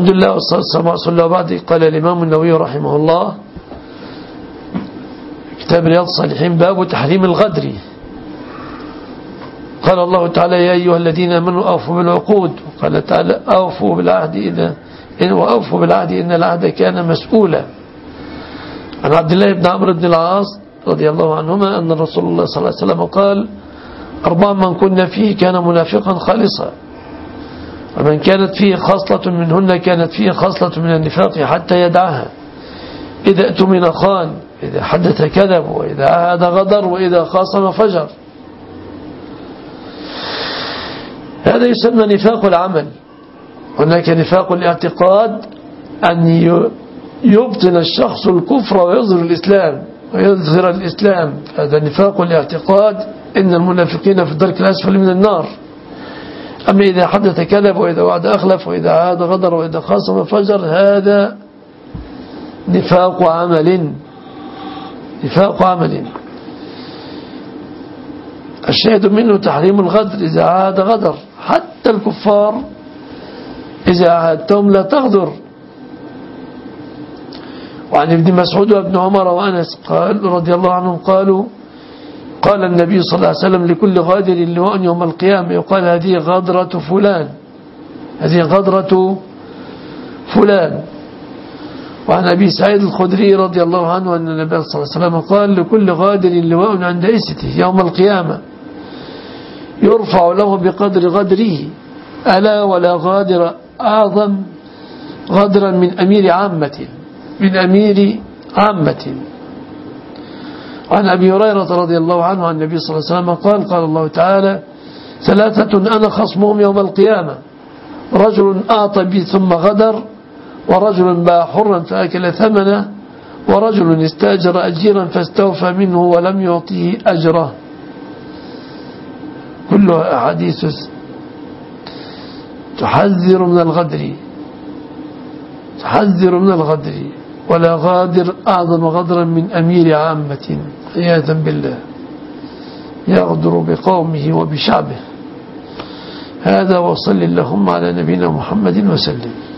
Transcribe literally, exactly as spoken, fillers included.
الحمد لله والصلاة والسلام على رسول الله وبعد. قال الإمام النووي رحمه الله كتاب رياض الصالحين باب تحريم الغدر. قال الله تعالى يا أيها الذين آمنوا أوفوا بالعقود، وقال تعالى أوفوا بالعهد إذا إن وأوفوا بالعهد إن العهد كان مسؤولا. عن عبد الله بن عمرو بن العاص رضي الله عنهما أن رسول الله صلى الله عليه وسلم قال أربع من كنا فيه كان منافقا خالصا، ومن كانت فيه خصلة منهن كانت فيه خصلة من النفاق حتى يدعها. إذا اؤتمن خان، إذا حدث كذب، وإذا عاهد غدر، وإذا خاصم فجر. هذا يسمى نفاق العمل. هناك نفاق الاعتقاد أن يبطن الشخص الكفر ويظهر الإسلام ويظهر الإسلام، هذا نفاق الاعتقاد، إن المنافقين في الدرك الأسفل من النار. أما إذا حدث كذب، وإذا وعد أخلف، وإذا عاد غدر، وإذا خاصم فجر، هذا نفاق عمل نفاق عمل الشاهد منه تحريم الغدر. إذا عاد غدر، حتى الكفار إذا عادتهم لا تغدر. وعن ابن مسعود وابن عمر وأنس قال رضي الله عنهم قالوا قال النبي صلى الله عليه وسلم لكل غادر لواء يوم القيامة يقال هذه غدرة فلان، هذه غدرة فلان. وعن أبي سعيد الخدري رضي الله عنه أن النبي صلى الله عليه وسلم قال لكل غادر لواء عند إسته يوم القيامة يرفع له بقدر غدره، ألا ولا غادر أعظم غدرا من أمير عامة من أمير عامة. وعن أبي هريرة رضي الله عنه عن النبي صلى الله عليه وسلم قال قال الله تعالى ثلاثة أنا خصمهم يوم القيامة، رجل أعطى بي ثم غدر، ورجل باع حرا فأكل ثمنه، ورجل استأجر أجيرا فاستوفى منه ولم يعطيه أجره. كلها أحاديث تحذر من الغدر تحذر من الغدر ولا غادر أعظم غدرا من أمير عامة عياذا بالله يغدر بقومه وبشعبه. هذا وصل اللهم على نبينا محمد وسلم.